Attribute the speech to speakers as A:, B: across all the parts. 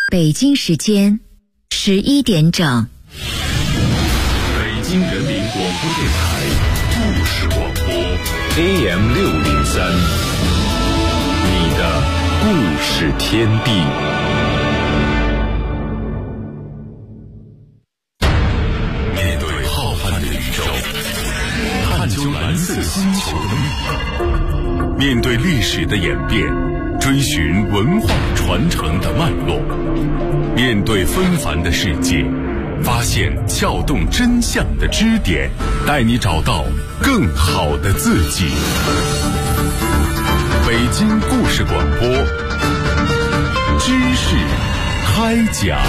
A: 北京时间11点整。
B: 北京人民广播电台故事广播 AM603， 你的故事天地。面对浩瀚的宇宙，探究蓝色星球的秘密，面对历史的演变，追寻文化传承的脉络，面对纷繁的世界，发现撬动真相的支点，带你找到更好的自己。北京故事广播，知识开讲。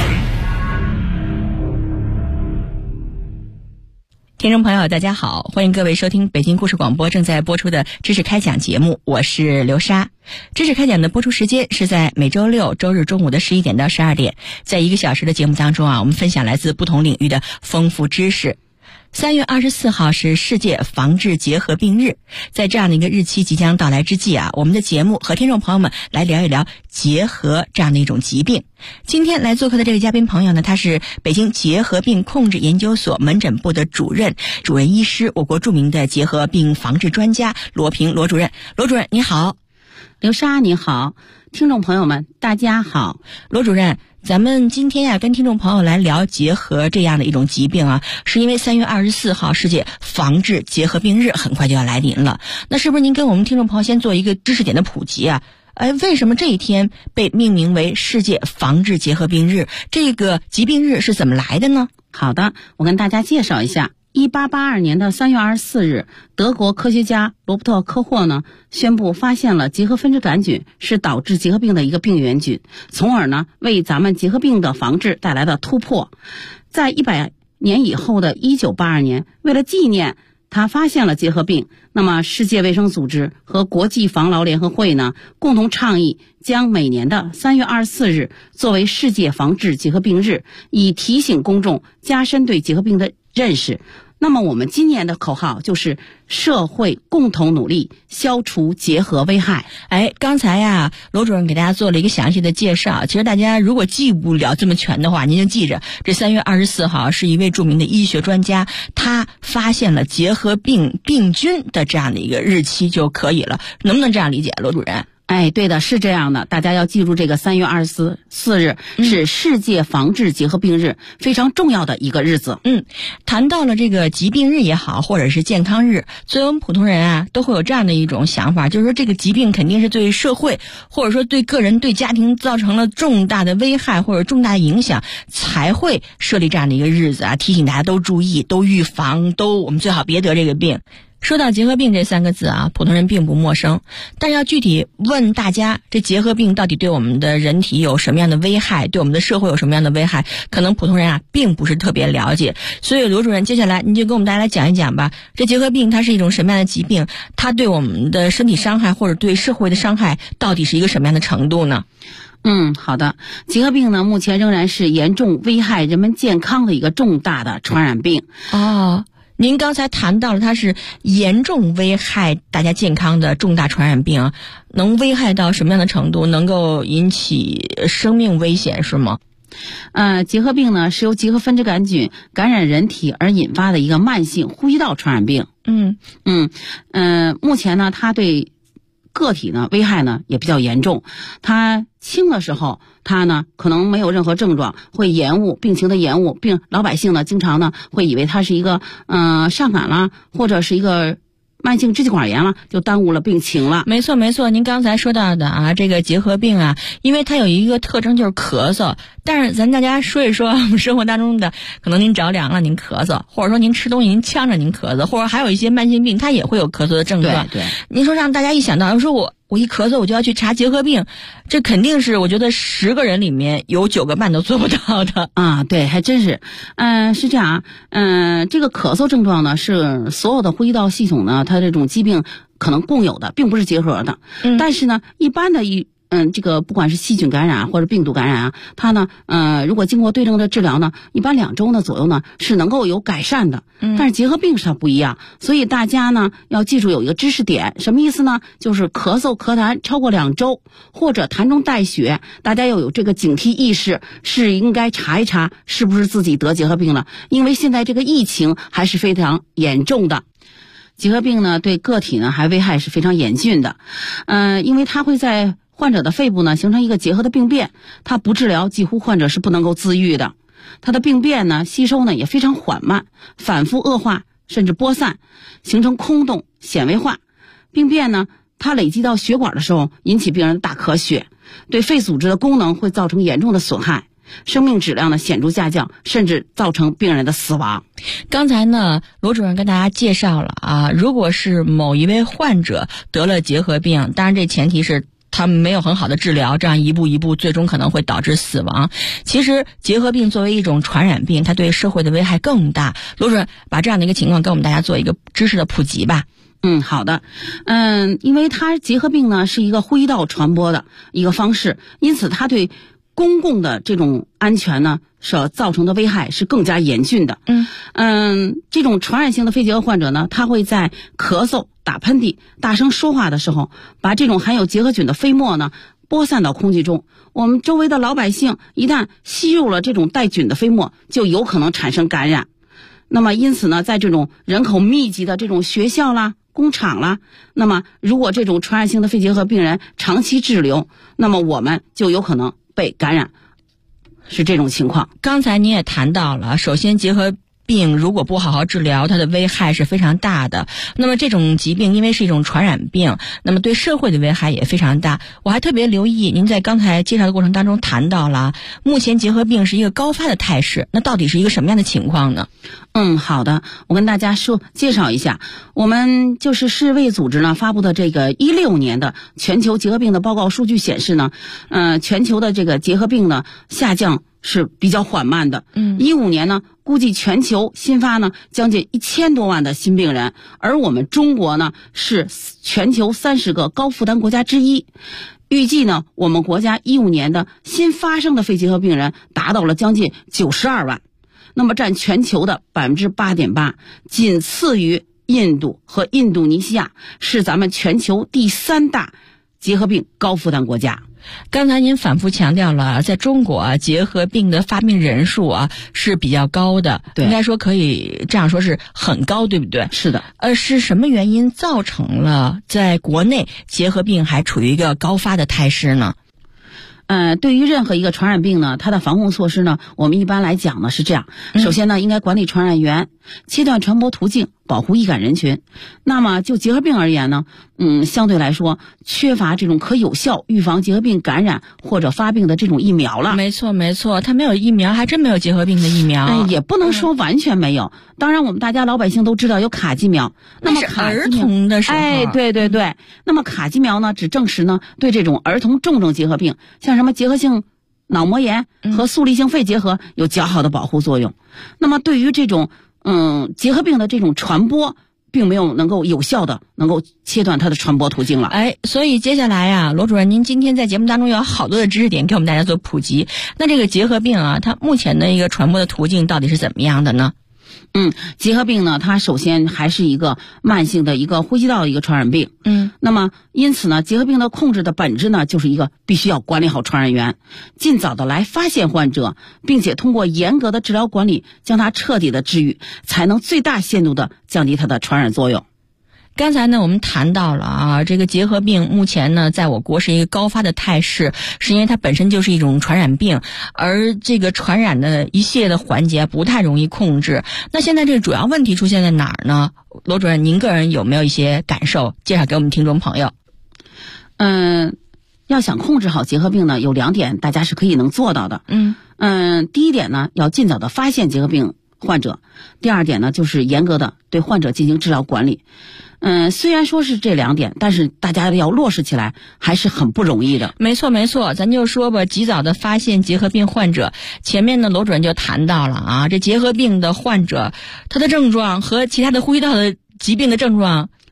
C: 听众朋友大家好，欢迎各位收听北京故事广播正在播出的知识开讲节目，我是刘莎。知识开讲的播出时间是在每周六周日中午的11点到12点，在1个小时的节目当中我们分享来自不同领域的丰富知识。3月24号是世界防治结核病日，在这样的一个日期即将到来之际我们的节目和听众朋友们来聊一聊结核这样的一种疾病。今天来做客的这位嘉宾朋友呢，他是北京结核病控制研究所门诊部的主任医师，我国著名的结核病防治专家罗平罗主任。罗主任你好。
D: 刘莎你好，听众朋友们大家好。
C: 罗主任，咱们今天跟听众朋友来聊结核这样的一种疾病是因为3月24号世界防治结核病日很快就要来临了。那是不是您跟我们听众朋友先做一个知识点的普及为什么这一天被命名为世界防治结核病日？这个疾病日是怎么来的呢？
D: 好的，我跟大家介绍一下。1882年的3月24日，德国科学家罗伯特·科霍呢宣布发现了结核分支杆菌是导致结核病的一个病原菌，从而呢为咱们结核病的防治带来了突破。在100年以后的1982年，为了纪念他发现了结核病，那么世界卫生组织和国际防痨联合会呢共同倡议将每年的3月24日作为世界防治结核病日，以提醒公众加深对结核病的认识。那么我们今年的口号就是社会共同努力消除结核危害。
C: 刚才罗主任给大家做了一个详细的介绍，其实大家如果记不了这么全的话，您就记着这3月24号是一位著名的医学专家，他发现了结核病病菌的这样的一个日期就可以了。能不能这样理解，罗主任？
D: 对的，是这样的，大家要记住这个3月24日是世界防治结核病日，非常重要的一个日子。
C: 谈到了这个疾病日也好，或者是健康日，作为我们普通人都会有这样的一种想法，就是说这个疾病肯定是对社会或者说对个人对家庭造成了重大的危害或者重大的影响，才会设立这样的一个日子提醒大家都注意，都预防，我们最好别得这个病。说到结核病这3个字普通人并不陌生，但是要具体问大家，这结核病到底对我们的人体有什么样的危害，对我们的社会有什么样的危害，可能普通人并不是特别了解。所以罗主任，接下来您就跟我们大家来讲一讲吧，这结核病它是一种什么样的疾病，它对我们的身体伤害或者对社会的伤害到底是一个什么样的程度呢？
D: 好的。结核病呢，目前仍然是严重危害人们健康的一个重大的传染病。
C: 您刚才谈到了它是严重危害大家健康的重大传染病能危害到什么样的程度？能够引起生命危险是吗？
D: 结核病呢是由结核分支杆菌感染人体而引发的一个慢性呼吸道传染病。目前呢它对个体呢危害呢也比较严重，它轻的时候它呢可能没有任何症状，会延误病情的延误，老百姓呢经常呢会以为它是一个上感啦，或者是一个慢性支气管炎了，就耽误了病情了。
C: 没错没错，您刚才说到的这个结核病因为它有一个特征就是咳嗽，但是咱大家说一说生活当中的，可能您着凉了您咳嗽，或者说您吃东西您呛着您咳嗽，或者还有一些慢性病它也会有咳嗽的症状。
D: 对，
C: 您说让大家一想到说我一咳嗽我就要去查结核病，这肯定是我觉得10个人里面有9个半都做不到的
D: 对，还真是。是这样这个咳嗽症状呢是所有的呼吸道系统呢它这种疾病可能共有的，并不是结核的。但是呢一般的这个不管是细菌感染或者病毒感染啊，它呢如果经过对症的治疗呢，一般2周呢左右呢是能够有改善的。但是结核病是它不一样，所以大家呢要记住有一个知识点，什么意思呢？就是咳嗽咳痰超过2周或者痰中带血，大家要有这个警惕意识，是应该查一查是不是自己得结核病了，因为现在这个疫情还是非常严重的。结核病呢对个体呢还危害是非常严峻的，因为它会在患者的肺部呢形成一个结核的病变，它不治疗几乎患者是不能够自愈的。它的病变呢吸收呢也非常缓慢，反复恶化甚至播散，形成空洞纤维化。病变呢它累积到血管的时候，引起病人大咳血，对肺组织的功能会造成严重的损害，生命质量呢显著下降，甚至造成病人的死亡。
C: 刚才呢罗主任跟大家介绍了啊，如果是某一位患者得了结核病，当然这前提是他们没有很好的治疗，这样一步一步最终可能会导致死亡。其实结核病作为一种传染病，它对社会的危害更大。罗主任把这样的一个情况跟我们大家做一个知识的普及吧。
D: 好的。因为它结核病呢是一个呼吸道传播的一个方式，因此它对公共的这种安全呢所造成的危害是更加严峻的。这种传染性的肺结核患者呢，他会在咳嗽、打喷嚏、大声说话的时候，把这种含有结核菌的飞沫呢播散到空气中。我们周围的老百姓一旦吸入了这种带菌的飞沫，就有可能产生感染。那么因此呢，在这种人口密集的这种学校啦、工厂啦，那么如果这种传染性的肺结核病人长期滞留，那么我们就有可能被感染，是这种情况。
C: 刚才你也谈到了，首先结核病如果不好好治疗，它的危害是非常大的。那么这种疾病因为是一种传染病，那么对社会的危害也非常大。我还特别留意您在刚才介绍的过程当中谈到了，目前结核病是一个高发的态势，那到底是一个什么样的情况呢？
D: 好的，我跟大家介绍一下，我们就是世卫组织呢发布的这个16年的全球结核病的报告数据显示呢，全球的这个结核病呢下降是比较缓慢的。15年呢估计全球新发呢将近1000多万的新病人，而我们中国呢是全球30个高负担国家之一。预计呢我们国家15年的新发生的肺结核病人达到了将近92万，那么占全球的 8.8%， 仅次于印度和印度尼西亚，是咱们全球第3大结核病高负担国家。
C: 刚才您反复强调了，在中国结核病的发病人数是比较高的，应该说可以这样说是很高，对不对？
D: 是的。
C: 是什么原因造成了在国内结核病还处于一个高发的态势呢？
D: 对于任何一个传染病呢，它的防控措施呢，我们一般来讲呢是这样。首先呢，应该管理传染源，切断传播途径，保护易感人群。那么就结核病而言呢，相对来说缺乏这种可有效预防结核病感染或者发病的这种疫苗了。
C: 没错，它没有疫苗，还真没有结核病的疫苗。
D: 也不能说完全没有。当然我们大家老百姓都知道有卡介苗，那么卡
C: 儿童的时候，
D: 对。那么卡介苗呢，只证实呢对这种儿童重症结核病，像什么结核性脑膜炎和速粒性肺结核有较好的保护作用。那么对于这种结核病的这种传播，并没有能够有效的能够切断它的传播途径了。
C: 所以接下来罗主任，您今天在节目当中有好多的知识点给我们大家做普及。那这个结核病它目前的一个传播的途径到底是怎么样的呢？
D: 结核病呢，它首先还是一个慢性的一个呼吸道的一个传染病。那么因此呢，结核病的控制的本质呢，就是一个必须要管理好传染源，尽早的来发现患者，并且通过严格的治疗管理，将它彻底的治愈，才能最大限度的降低它的传染作用。
C: 刚才呢我们谈到了这个结核病目前呢在我国是一个高发的态势，是因为它本身就是一种传染病，而这个传染的一系列的环节不太容易控制。那现在这个主要问题出现在哪儿呢？罗主任，您个人有没有一些感受介绍给我们听众朋友？
D: 要想控制好结核病呢，有2点大家是可以能做到的。第一点呢，要尽早的发现结核病患者；第2点呢，就是严格的对患者进行治疗管理。虽然说是这2点，但是大家要落实起来还是很不容易的。
C: 没错，咱就说吧，及早的发现结核病患者。前面呢罗主任就谈到了这结核病的患者，他的症状和其他的呼吸道的疾病的症状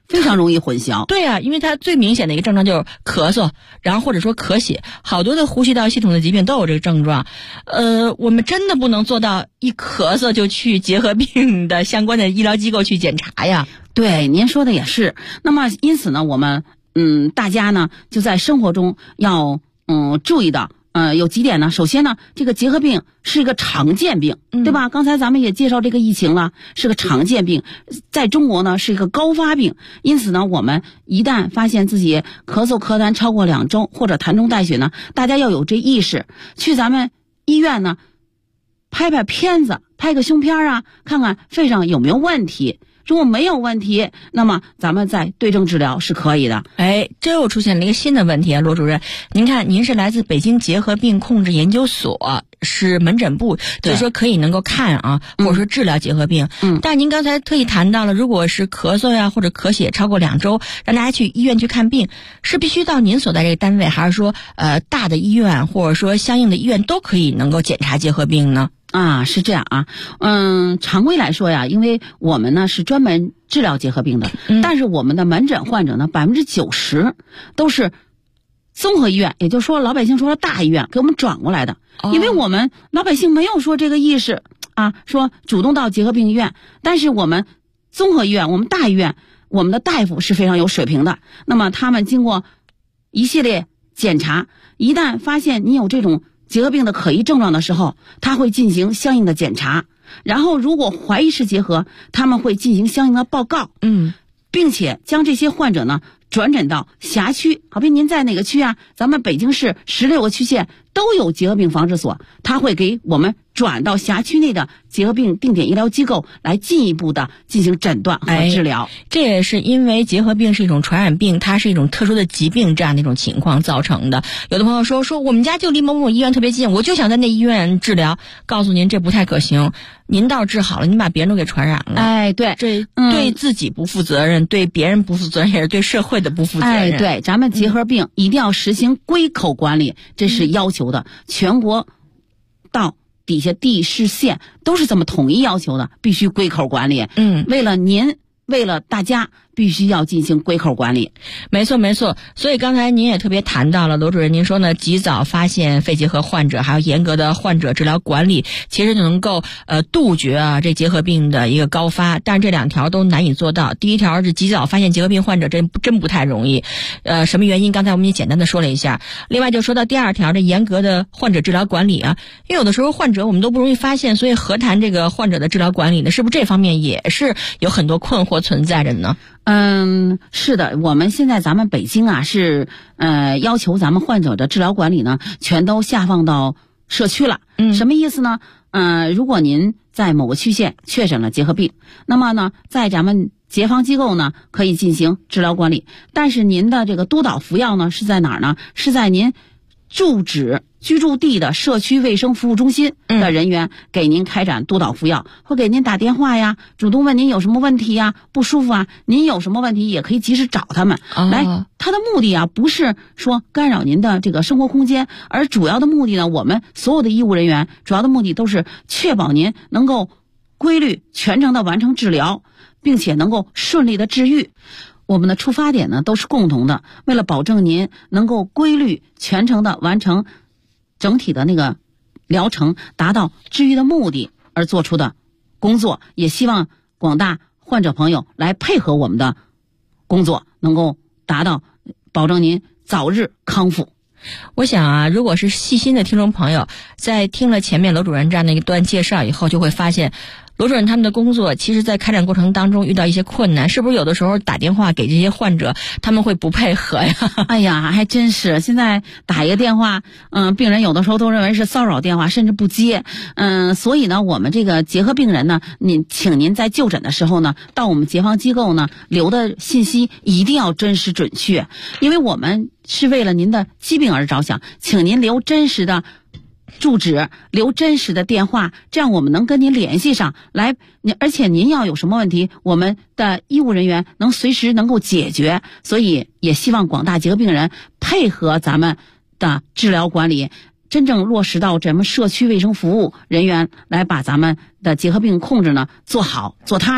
D: 非常容易混淆。
C: 对啊，因为它最明显的一个症状就是咳嗽，然后或者说咳血，好多的呼吸道系统的疾病都有这个症状。我们真的不能做到一咳嗽就去结核病的相关的医疗机构去检查呀。
D: 对，您说的也是。那么因此呢，我们大家呢就在生活中要注意到。有几点呢？首先呢，这个结核病是一个常见病，对吧？刚才咱们也介绍这个疫情了，是个常见病，在中国呢是一个高发病。因此呢，我们一旦发现自己咳嗽咳痰超过2周或者痰中带血呢，大家要有这意识，去咱们医院呢拍拍片子，拍个胸片啊，看看肺上有没有问题。如果没有问题，那么咱们再对症治疗是可以的。
C: 这又出现了一个新的问题啊，罗主任，您看您是来自北京结核病控制研究所，是门诊部，就是说可以能够看啊，或者说治疗结核病。但您刚才特意谈到了，如果是咳嗽呀或者咳血超过2周，让大家去医院去看病，是必须到您所在这个单位，还是说大的医院或者说相应的医院都可以能够检查结核病呢？
D: 是这样啊，常规来说呀，因为我们呢是专门治疗结核病的，但是我们的门诊患者呢90%都是综合医院，也就是说老百姓说的大医院给我们转过来的，因为我们老百姓没有说这个意识啊，说主动到结核病医院，但是我们综合医院，我们大医院，我们的大夫是非常有水平的，那么他们经过一系列检查，一旦发现你有这种结核病的可疑症状的时候，他会进行相应的检查，然后如果怀疑是结核，他们会进行相应的报告，并且将这些患者呢转诊到辖区，好比您在哪个区啊？咱们北京市16个区县都有结核病防治所，他会给我们转到辖区内的结核病定点医疗机构来进一步的进行诊断和治疗。
C: 这也是因为结核病是一种传染病，它是一种特殊的疾病，这样的一种情况造成的。有的朋友说我们家就离某某医院特别近，我就想在那医院治疗，告诉您这不太可行。您倒是治好了，您把别人都给传染了。
D: 对，
C: 这对自己不负责任，对别人不负责任，也是对社会的不负责任。
D: 对，咱们结核病一定要实行归口管理，这是要求的，全国到底下地市县都是这么统一要求的，必须归口管理。为了您，为了大家，必须要进行归口管理。
C: 没错。所以刚才您也特别谈到了，罗主任，您说呢，及早发现肺结核患者，还有严格的患者治疗管理，其实就能够杜绝这结核病的一个高发。但是这2条都难以做到。第一条是及早发现结核病患者，真不太容易。什么原因？刚才我们也简单的说了一下。另外就说到第2条，这严格的患者治疗管理啊，因为有的时候患者我们都不容易发现，所以何谈这个患者的治疗管理呢？是不是这方面也是有很多困惑存在着呢？
D: 是的，我们现在咱们北京啊是要求咱们患者的治疗管理呢全都下放到社区了。什么意思呢？如果您在某个区县确诊了结核病，那么呢在咱们结防机构呢可以进行治疗管理，但是您的这个督导服药呢是在哪儿呢？是在您居住地的社区卫生服务中心的人员给您开展督导服药，会给您打电话呀，主动问您有什么问题呀，不舒服啊，您有什么问题也可以及时找他们。来，他的目的啊不是说干扰您的这个生活空间，而主要的目的呢，我们所有的医务人员主要的目的都是确保您能够规律全程的完成治疗，并且能够顺利的治愈。我们的出发点呢都是共同的，为了保证您能够规律全程的完成整体的那个疗程，达到治愈的目的而做出的工作，也希望广大患者朋友来配合我们的工作，能够达到保证您早日康复。
C: 我想啊，如果是细心的听众朋友，在听了前面罗主任这样的一段介绍以后，就会发现罗主任他们的工作其实在开展过程当中遇到一些困难，是不是有的时候打电话给这些患者他们会不配合呀？
D: 哎呀，还真是，现在打一个电话病人有的时候都认为是骚扰电话，甚至不接。所以呢我们这个结核病人呢，请您在就诊的时候呢，到我们结防机构呢留的信息一定要真实准确，因为我们是为了您的疾病而着想，请您留真实的住址，留真实的电话，这样我们能跟您联系上来，而且您要有什么问题，我们的医务人员能随时能够解决。所以也希望广大结核病人配合咱们的治疗管理，真正落实到咱们社区卫生服务人员来把咱们的结核病控制呢做好做踏实。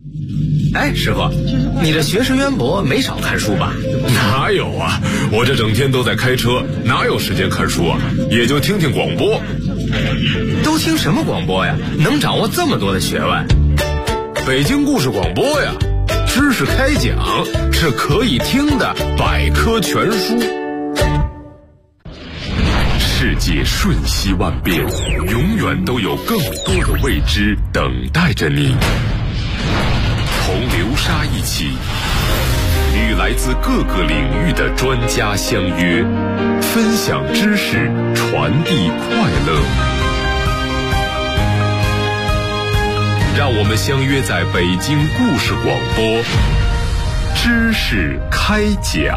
E: 哎，师傅，你这学识渊博，没少看书吧？
B: 哪有啊，我这整天都在开车，哪有时间看书啊？也就听听广播。
E: 都听什么广播呀？能掌握这么多的学问？
B: 北京故事广播呀，知识开讲，是可以听的百科全书。世界瞬息万变，永远都有更多的未知等待着你。同流沙一起，与来自各个领域的专家相约，分享知识，传递快乐。让我们相约在北京故事广播，知识开讲。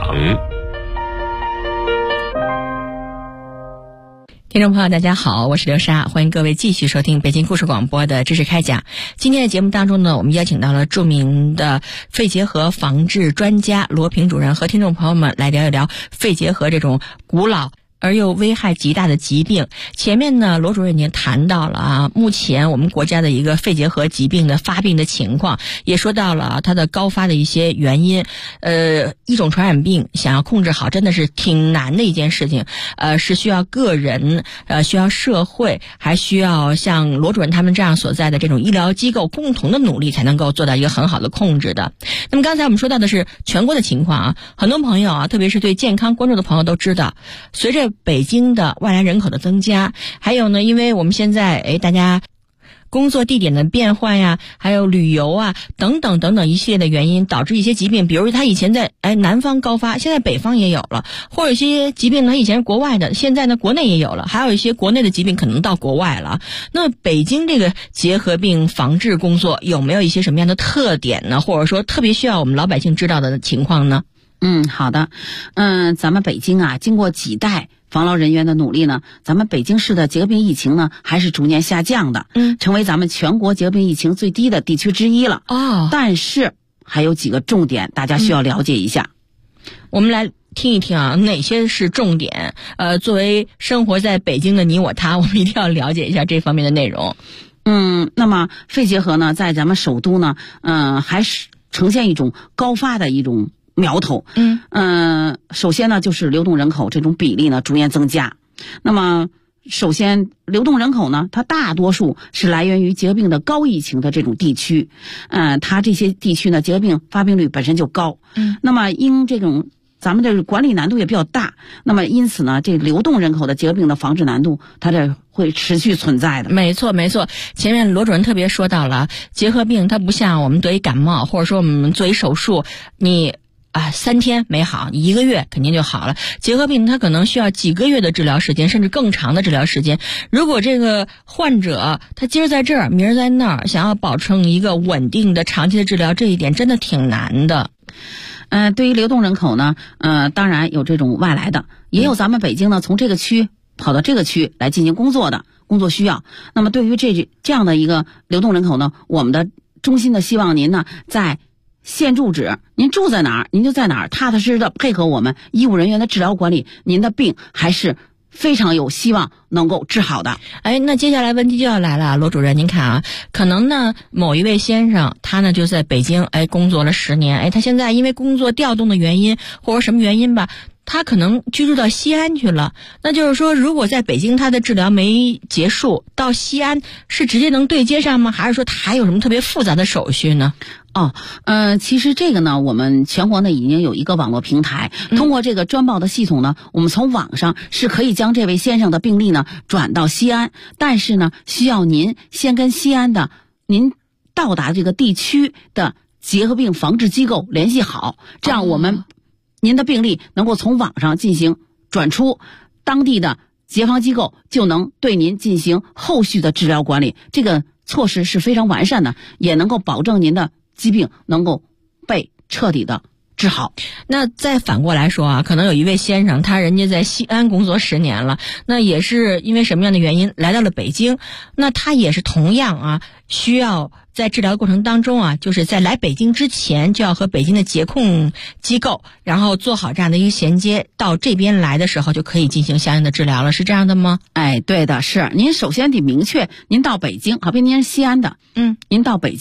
C: 听众朋友大家好，我是刘莎，欢迎各位继续收听北京故事广播的知识开讲。今天的节目当中呢，我们邀请到了著名的肺结核防治专家罗平主任，和听众朋友们来聊一聊肺结核这种古老而又危害极大的疾病。前面呢，罗主任已经谈到了目前我们国家的一个肺结核疾病的发病的情况，也说到了它的高发的一些原因。一种传染病想要控制好，真的是挺难的一件事情。是需要个人，需要社会，还需要像罗主任他们这样所在的这种医疗机构共同的努力，才能够做到一个很好的控制的。那么刚才我们说到的是全国的情况啊，很多朋友特别是对健康关注的朋友都知道，随着北京的外来人口的增加，还有呢，因为我们现在大家工作地点的变换呀，还有旅游啊等等等等一系列的原因，导致一些疾病，比如他以前在南方高发，现在北方也有了，或者一些疾病呢以前是国外的，现在呢国内也有了，还有一些国内的疾病可能到国外了。那北京这个结核病防治工作有没有一些什么样的特点呢？或者说特别需要我们老百姓知道的情况呢？
D: 好的。咱们北京经过几代防涝人员的努力呢，咱们北京市的结核病疫情呢还是逐年下降的，成为咱们全国结核病疫情最低的地区之一了。但是还有几个重点大家需要了解一下。
C: 我们来听一听哪些是重点。作为生活在北京的你我他，我们一定要了解一下这方面的内容。
D: 那么肺结核呢，在咱们首都呢，还是呈现一种高发的一种苗头。首先呢，就是流动人口这种比例呢逐年增加。那么首先流动人口呢，它大多数是来源于结核病的高疫情的这种地区。它这些地区呢，结核病发病率本身就高。那么因这种咱们的管理难度也比较大，那么因此呢，这流动人口的结核病的防治难度，它这会持续存在的。
C: 没错。前面罗主任特别说到了，结核病它不像我们得一感冒，或者说我们做一手术，你3天没好，1个月肯定就好了。结核病它可能需要几个月的治疗时间，甚至更长的治疗时间。如果这个患者他今儿在这儿，明儿在那儿，想要保证一个稳定的长期的治疗，这一点真的挺难的。
D: 对于流动人口呢，当然有这种外来的，也有咱们北京呢从这个区跑到这个区来进行工作的工作需要。那么对于这样的一个流动人口呢，我们的衷心的希望您呢在现住址，您住在哪儿您就在哪儿，踏踏实实的配合我们医务人员的治疗管理，您的病还是非常有希望能够治好的。
C: 那接下来问题就要来了，罗主任您看可能呢某一位先生他呢就在北京工作了10年，他现在因为工作调动的原因或者什么原因吧，他可能居住到西安去了。那就是说，如果在北京他的治疗没结束，到西安是直接能对接上吗？还是说他还有什么特别复杂的手续呢？
D: 其实这个呢，我们全国呢已经有一个网络平台，通过这个专报的系统呢，我们从网上是可以将这位先生的病例呢转到西安，但是呢，需要您先跟西安的您到达这个地区的结核病防治机构联系好，这样您的病例能够从网上进行转出，当地的结防机构就能对您进行后续的治疗管理。这个措施是非常完善的，也能够保证您的疾病能够被彻底的治好。
C: 那再反过来说可能有一位先生，人家在西安工作10年了，那也是因为什么样的原因来到了北京，那他也是同样需要在治疗过程当中就是在来北京之前就要和北京的疾控机构然后做好这样的一个衔接，到这边来的时候就可以进行相应的治疗了，是这样的吗？
D: 对的，是。您首先得明确您到北京，好比您是西安的，您到北京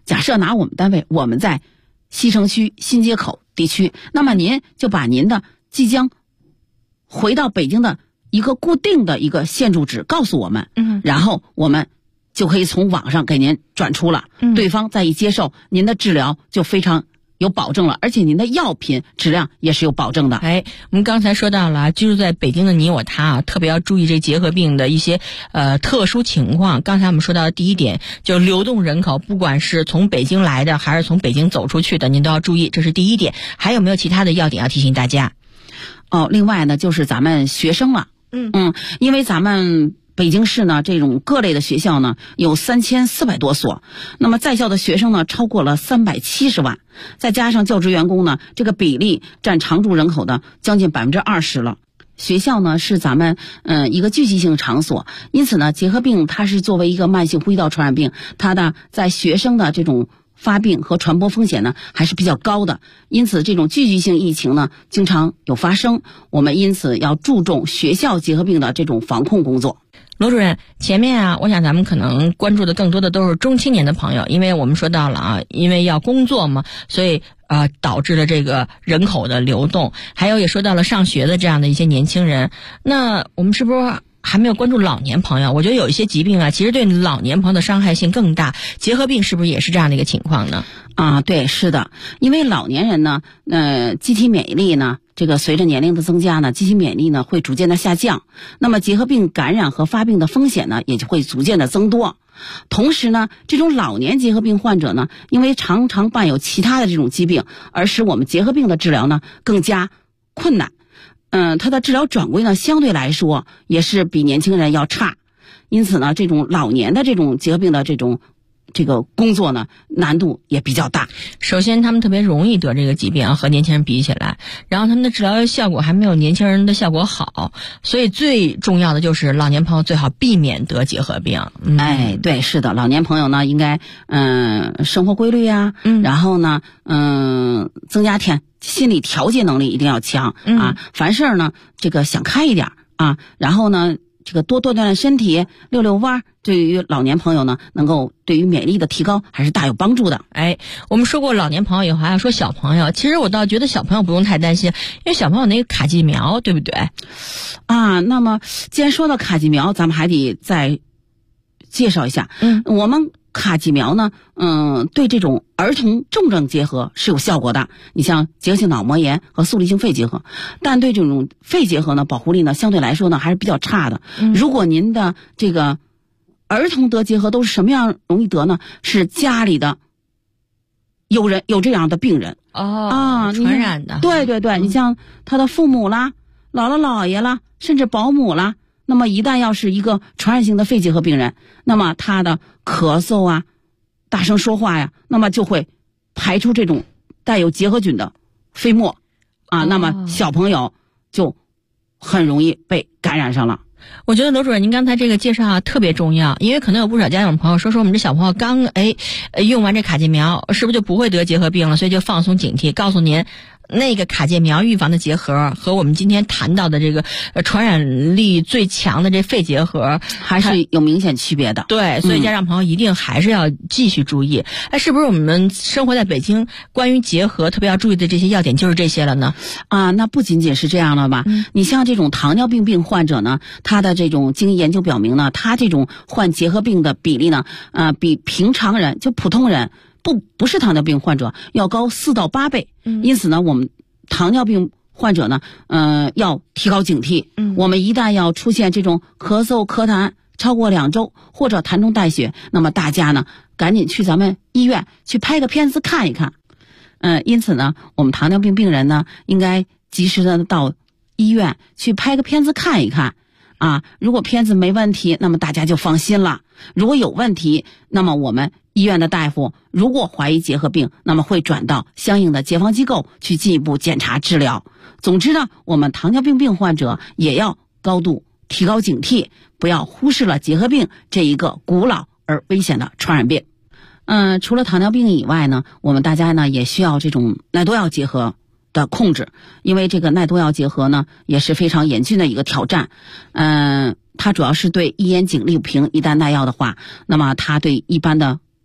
D: 假设拿我们单位，我们在西城区新街口地区，那么您就把您的即将回到北京的一个固定的一个现住址告诉我们，然后我们就可以从网上给您转出了，对方再一接受，您的治疗就非常有保证了，而且您的药品质量也是有保证的。
C: 我们刚才说到了，居住在北京的你我他啊，特别要注意这结核病的一些特殊情况。刚才我们说到的第一点，就流动人口，不管是从北京来的还是从北京走出去的，您都要注意，这是第一点。还有没有其他的要点要提醒大家？
D: 另外呢，就是咱们学生了，因为咱们北京市呢，这种各类的学校呢有3400多所，那么在校的学生呢超过了370万，再加上教职员工呢，这个比例占常住人口的将近20%了。学校呢是咱们一个聚集性场所，因此呢，结核病它是作为一个慢性呼吸道传染病，它的在学生的这种发病和传播风险呢还是比较高的，因此这种聚集性疫情呢经常有发生，我们因此要注重学校结核病的这种防控工作。
C: 罗主任，前面啊，我想咱们可能关注的更多的都是中青年的朋友，因为我们说到了啊，因为要工作嘛，所以导致了这个人口的流动，还有也说到了上学的这样的一些年轻人。那我们是不是还没有关注老年朋友？我觉得有一些疾病啊，其实对老年朋友的伤害性更大，结核病是不是也是这样的一个情况呢？
D: 对，是的，因为老年人呢，机体免疫力呢，这个随着年龄的增加呢，机体免疫力呢会逐渐的下降，那么结核病感染和发病的风险呢也就会逐渐的增多。同时呢，这种老年结核病患者呢，因为常常伴有其他的这种疾病，而使我们结核病的治疗呢更加困难。它的治疗转归呢相对来说也是比年轻人要差，因此呢，这种老年的这种结核病的这个工作呢难度也比较大。
C: 首先他们特别容易得这个疾病啊，和年轻人比起来，然后他们的治疗效果还没有年轻人的效果好，所以最重要的就是老年朋友最好避免得结核病。
D: 对，是的，老年朋友呢应该生活规律啊，然后呢增加心理调节能力一定要强凡事呢这个想开一点然后呢这个多锻炼身体，溜溜弯，对于老年朋友呢，能够对于免疫力的提高还是大有帮助的。
C: 我们说过老年朋友以后，还要说小朋友。其实我倒觉得小朋友不用太担心，因为小朋友那个卡介苗，对不对？
D: 那么既然说到卡介苗，咱们还得再介绍一下。我们卡介苗呢，对这种儿童重症结核是有效果的。你像结核性脑膜炎和粟粒性肺结核，但对这种肺结核呢，保护力呢相对来说呢还是比较差的。如果您的这个儿童得结核都是什么样容易得呢？是家里的有这样的病人
C: 传染的。
D: 对，你像他的父母啦、姥姥姥爷啦，甚至保姆啦。那么一旦要是一个传染性的肺结核病人，那么他的咳嗽啊、大声说话呀，那么就会排出这种带有结核菌的飞沫那么小朋友就很容易被感染上了。
C: 我觉得罗主任您刚才这个介绍特别重要，因为可能有不少家长朋友说我们这小朋友刚用完这卡介苗，是不是就不会得结核病了？所以就放松警惕，告诉您那个卡介苗预防的结核和我们今天谈到的这个传染力最强的这肺结核
D: 还是有明显区别的。
C: 对，所以家长朋友一定还是要继续注意。是不是我们生活在北京，关于结核特别要注意的这些要点就是这些了呢？
D: 那不仅仅是这样了吧？你像这种糖尿病患者呢，他的这种经研究表明呢，他这种患结核病的比例呢，比平常人就普通人不是糖尿病患者要高4到8倍。因此呢，我们糖尿病患者呢，要提高警惕。我们一旦要出现这种咳嗽、咳痰超过2周或者痰中带血，那么大家呢赶紧去咱们医院去拍个片子看一看。因此呢，我们糖尿病病人呢应该及时的到医院去拍个片子看一看。如果片子没问题，那么大家就放心了。如果有问题，那么我们医院的大夫如果怀疑结核病，那么会转到相应的解放机构去进一步检查治疗。总之呢，我们糖尿病患者也要高度提高警惕，不要忽视了结核病这一个古老而危险的传染病。除了糖尿病以外呢，我们大家呢也需要这种耐多药结核的控制，因为这个耐多药结核呢也是非常严峻的一个挑战。它主要是对一烟肼氯平，一旦耐药的话，那么它对一般的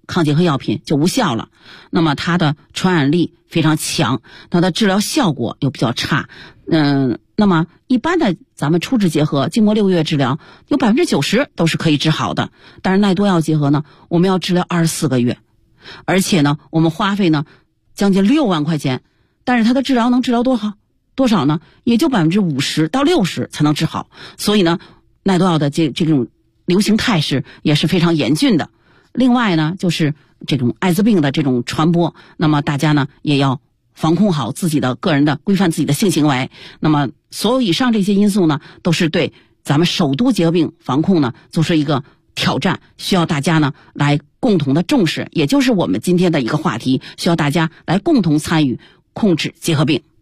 D: 抗结核药品就无效了。那么它的传染力非常强，它的治疗效果又比较差。那么一般的咱们初治结核经过6个月治疗，有 90% 都是可以治好的。但是耐多药结核呢，我们要治疗24个月，而且呢我们花费呢将近6万块钱，但是它的治疗能治疗多少呢？也就 50%到60%才能治好。所以呢耐多药的这种流行态势也是非常严峻的。另外呢就是这种艾滋病的这种传播，那么大家呢也要防控好自己的个人的，规范自己的性行为。那么所有以上这些因素呢，都是对咱们首都结核病防控呢做出一个挑战，需要大家呢来共同的重视，也就是我们今天的一个话题，需要大家来共同参与控制结核病。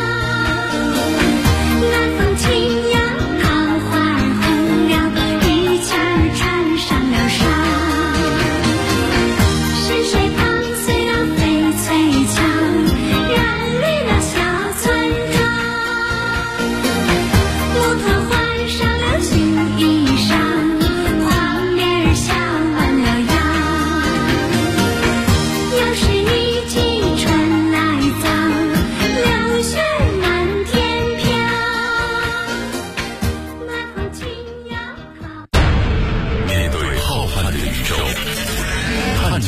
F: 暖风轻扬，桃花儿红了，雨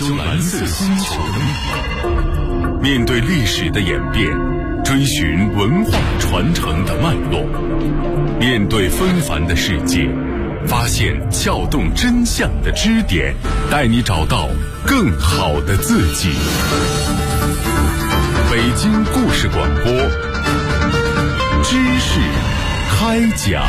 B: 究蓝色星球的秘密，面对历史的演变，追寻文化传承的脉络，面对纷繁的世界，发现撬动真相的支点，带你找到更好的自己。北京故事广播，知识开讲。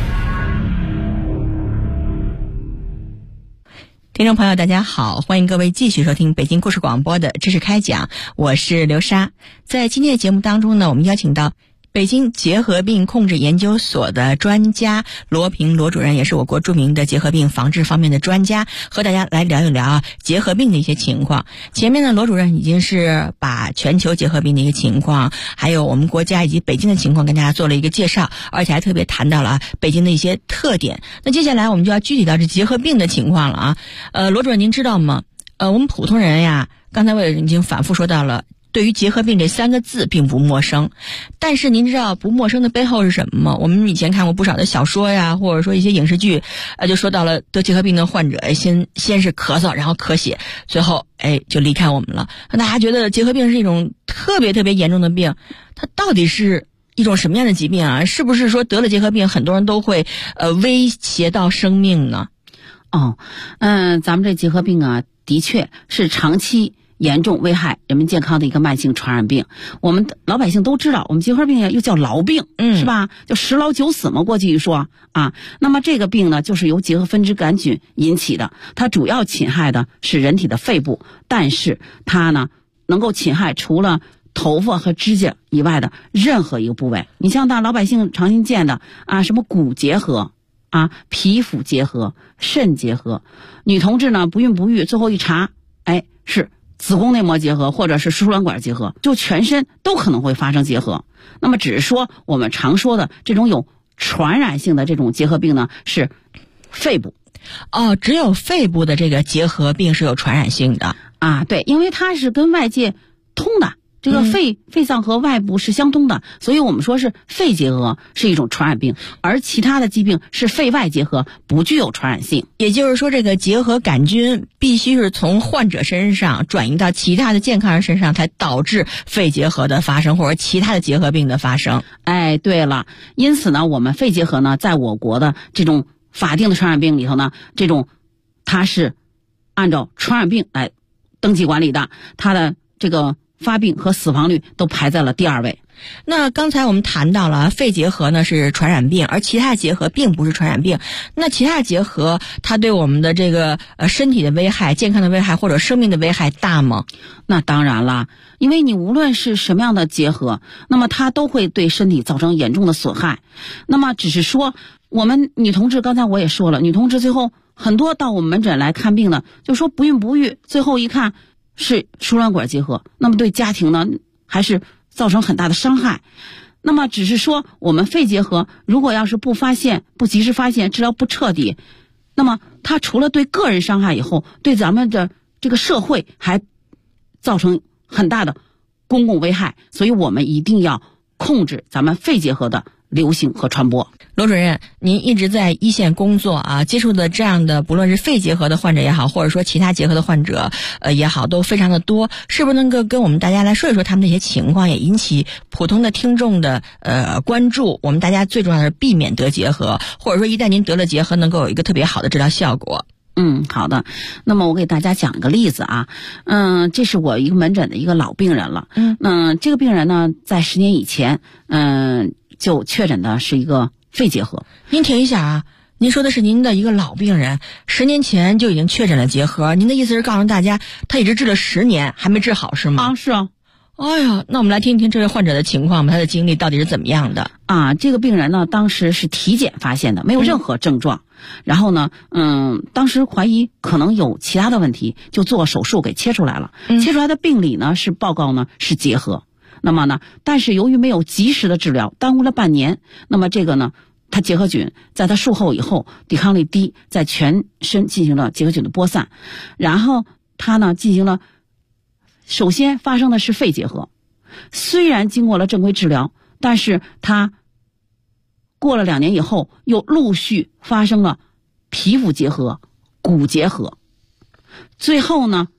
C: 听众朋友大家好，欢迎各位继续收听北京故事广播的知识开讲，我是刘莎。在今天的节目当中呢，我们邀请到北京结核病控制研究所的专家罗平罗主任，也是我国著名的结核病防治方面的专家，和大家来聊一聊结核病的一些情况。前面呢，罗主任已经是把全球结核病的一个情况，还有我们国家以及北京的情况跟大家做了一个介绍，而且还特别谈到了北京的一些特点。那接下来我们就要具体到这结核病的情况了啊。罗主任您知道吗？我们普通人呀，刚才我也已经反复说到了，对于结核病这3个字并不陌生，但是您知道不陌生的背后是什么吗？我们以前看过不少的小说呀，或者说一些影视剧，就说到了得结核病的患者先是咳嗽，然后咳血，最后就离开我们了。大家觉得结核病是一种特别特别严重的病，它到底是一种什么样的疾病啊？是不是说得了结核病，很多人都会威胁到生命呢？
D: 咱们这结核病啊，的确是长期严重危害人们健康的一个慢性传染病。我们老百姓都知道，我们结核病又叫痨病，是吧？就10老9死嘛，过去一说啊。那么这个病呢，就是由结核分支杆菌引起的，它主要侵害的是人体的肺部，但是它呢，能够侵害除了头发和指甲以外的任何一个部位。你像老百姓常听见的啊，什么骨结核啊、皮肤结核、肾结核，女同志呢不孕不育，最后一查，是子宫内膜结核或者是输卵管结核，就全身都可能会发生结核。那么只是说我们常说的这种有传染性的这种结核病呢，是肺部。
C: 只有肺部的这个结核病是有传染性的
D: 啊？对，因为它是跟外界通的。这个肺脏和外部是相通的，所以我们说是肺结核是一种传染病，而其他的疾病是肺外结核，不具有传染性。
C: 也就是说，这个结核杆菌必须是从患者身上转移到其他的健康人身上，才导致肺结核的发生或者其他的结核病的发生。
D: 对了，因此呢，我们肺结核呢，在我国的这种法定的传染病里头呢，它是按照传染病来登记管理的，它的这个发病和死亡率都排在了第2位。
C: 那刚才我们谈到了肺结核呢是传染病，而其他结核并不是传染病。那其他结核它对我们的这个身体的危害、健康的危害或者生命的危害大吗？
D: 那当然啦，因为你无论是什么样的结核，那么它都会对身体造成严重的损害。那么只是说我们女同志，刚才我也说了，女同志最后很多到我们门诊来看病的，就说不孕不育，最后一看是输卵管结核，那么对家庭呢还是造成很大的伤害。那么只是说我们肺结核如果要是不及时发现，治疗不彻底，那么它除了对个人伤害以后，对咱们的这个社会还造成很大的公共危害，所以我们一定要控制咱们肺结核的流行和传播。
C: 罗主任，您一直在一线工作啊，接触的这样的不论是肺结核的患者也好，或者说其他结核的患者也好，都非常的多，是不是能够跟我们大家来说一说他们这些情况，也引起普通的听众的关注？我们大家最重要的是避免得结核，或者说一旦您得了结核，能够有一个特别好的治疗效果。
D: 好的。那么我给大家讲一个例子啊，这是我一个门诊的一个老病人了。这个病人呢，在10年以前，就确诊的是一个肺结核。
C: 您停一下啊，您说的是您的一个老病人10年前就已经确诊了结核，您的意思是告诉大家他一直治了10年还没治好是吗？
D: 是啊。
C: 那我们来听一听这位患者的情况吧，他的经历到底是怎么样的
D: 啊？这个病人呢，当时是体检发现的，没有任何症状。然后呢，当时怀疑可能有其他的问题，就做手术给切出来了。切出来的病理呢是报告呢是结核。那么呢，但是由于没有及时的治疗，耽误了半年。那么这个呢，他结核菌在他术后以后抵抗力低，在全身进行了结核菌的播散。然后他呢进行了，首先发生的是肺结核，虽然经过了正规治疗，但是他过了2年以后，又陆续发生了皮肤结核、骨结核。最后呢，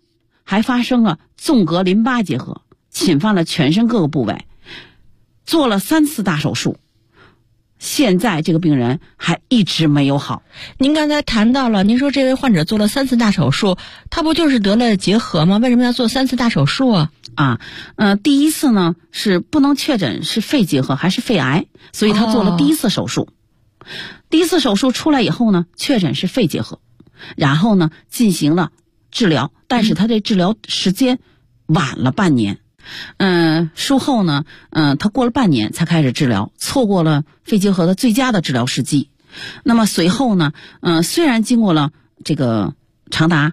D: 还发生了纵隔淋巴结核，侵犯了全身各个部位，做了3次大手术。现在这个病人还一直没有好。
C: 您刚才谈到了，您说这位患者做了3次大手术，他不就是得了结核吗？为什么要做3次大手术啊？
D: 第一次呢是不能确诊是肺结核还是肺癌，所以他做了第一次手术。第一次手术出来以后呢，确诊是肺结核，然后呢进行了治疗，但是他这治疗时间晚了半年。术后呢，他过了半年才开始治疗，错过了肺结核的最佳的治疗时机。那么随后呢，虽然经过了这个长达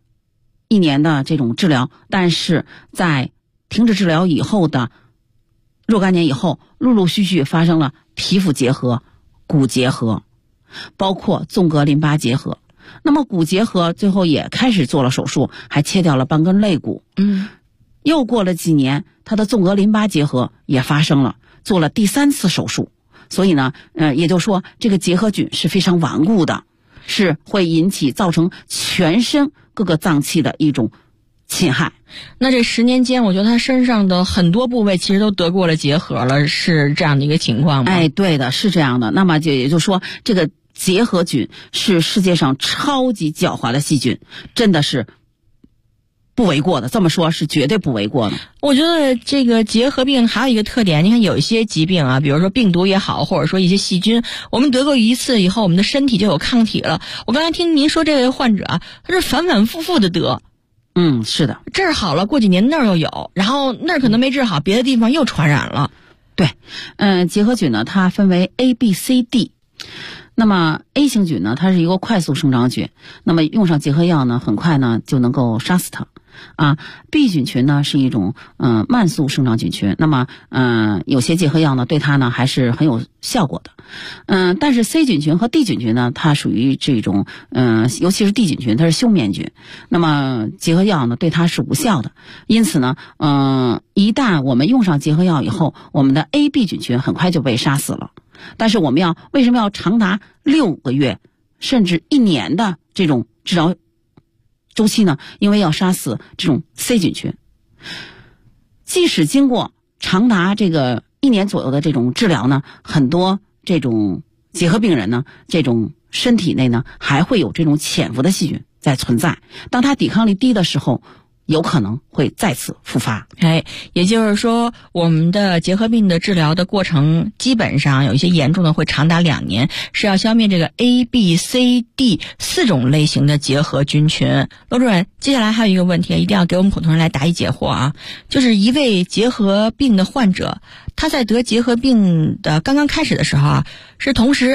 D: 1年的这种治疗，但是在停止治疗以后的若干年以后，陆陆续续发生了皮肤结核、骨结核，包括纵隔淋巴结核。那么骨结核最后也开始做了手术，还切掉了半根肋骨。又过了几年，他的纵隔淋巴结核也发生了，做了第3次手术。所以呢，也就是说，这个结核菌是非常顽固的，是会造成全身各个脏器的一种侵害。
C: 那这10年间，我觉得他身上的很多部位其实都得过了结核了，是这样的一个情况吗？
D: 对的，是这样的。那么也就是说，这个结核菌是世界上超级狡猾的细菌，真的是不为过的，这么说是绝对不为过的。
C: 我觉得这个结核病还有一个特点，你看有一些疾病啊，比如说病毒也好，或者说一些细菌，我们得过一次以后，我们的身体就有抗体了。我刚才听您说这位患者啊，他是反反复复的得。
D: 是的，
C: 这儿好了，过几年那儿又有，然后那儿可能没治好，别的地方又传染了。
D: 对，结核菌呢，它分为 A、B、C、D。那么 A 型菌呢，它是一个快速生长菌，那么用上结核药呢，很快呢就能够杀死它。B 菌群呢是一种慢速生长菌群，那么有些结核药呢对它呢还是很有效果的。但是 C 菌群和 D 菌群呢，它属于这种尤其是 D 菌群，它是休眠菌，那么结核药呢对它是无效的。因此呢，一旦我们用上结核药以后，我们的 A、B 菌群很快就被杀死了。但是我们为什么要长达6个月甚至1年的这种治疗周期呢？因为要杀死这种 C 菌群。即使经过长达这个1年左右的这种治疗呢，很多这种结核病人呢，这种身体内呢还会有这种潜伏的细菌在存在。当它抵抗力低的时候，有可能会再次复发。
C: 也就是说，我们的结核病的治疗的过程，基本上有一些严重的会长达2年，是要消灭这个 A、B、C、D 4种类型的结核菌群。罗主任，接下来还有一个问题，一定要给我们普通人来答疑解惑啊，就是一位结核病的患者，他在得结核病的刚刚开始的时候啊，是同时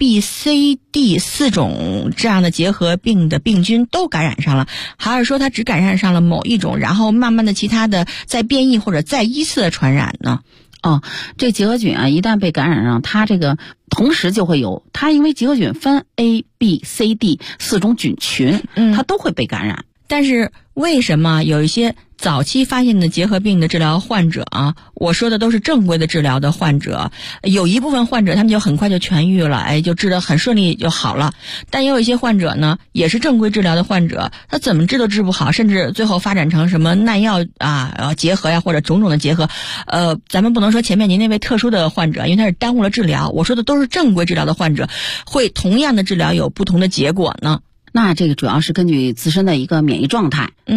C: A、B、C、D 4种这样的结核病的病菌都感染上了，还是说他只感染上了某一种，然后慢慢的其他的再变异或者再依次的传染呢？
D: 这结核菌啊，一旦被感染上，它这个同时就会有，它因为结核菌分 A、B、C、D 4种菌群，它都会被感染。
C: 但是为什么有一些早期发现的结核病的治疗患者啊，我说的都是正规的治疗的患者，有一部分患者他们就很快就痊愈了，就治得很顺利就好了。但也有一些患者呢，也是正规治疗的患者，他怎么治都治不好，甚至最后发展成什么耐药结核呀，或者种种的结核。咱们不能说前面您那位特殊的患者，因为他是耽误了治疗，我说的都是正规治疗的患者，会同样的治疗有不同的结果呢？
D: 那这个主要是根据自身的一个免疫状态。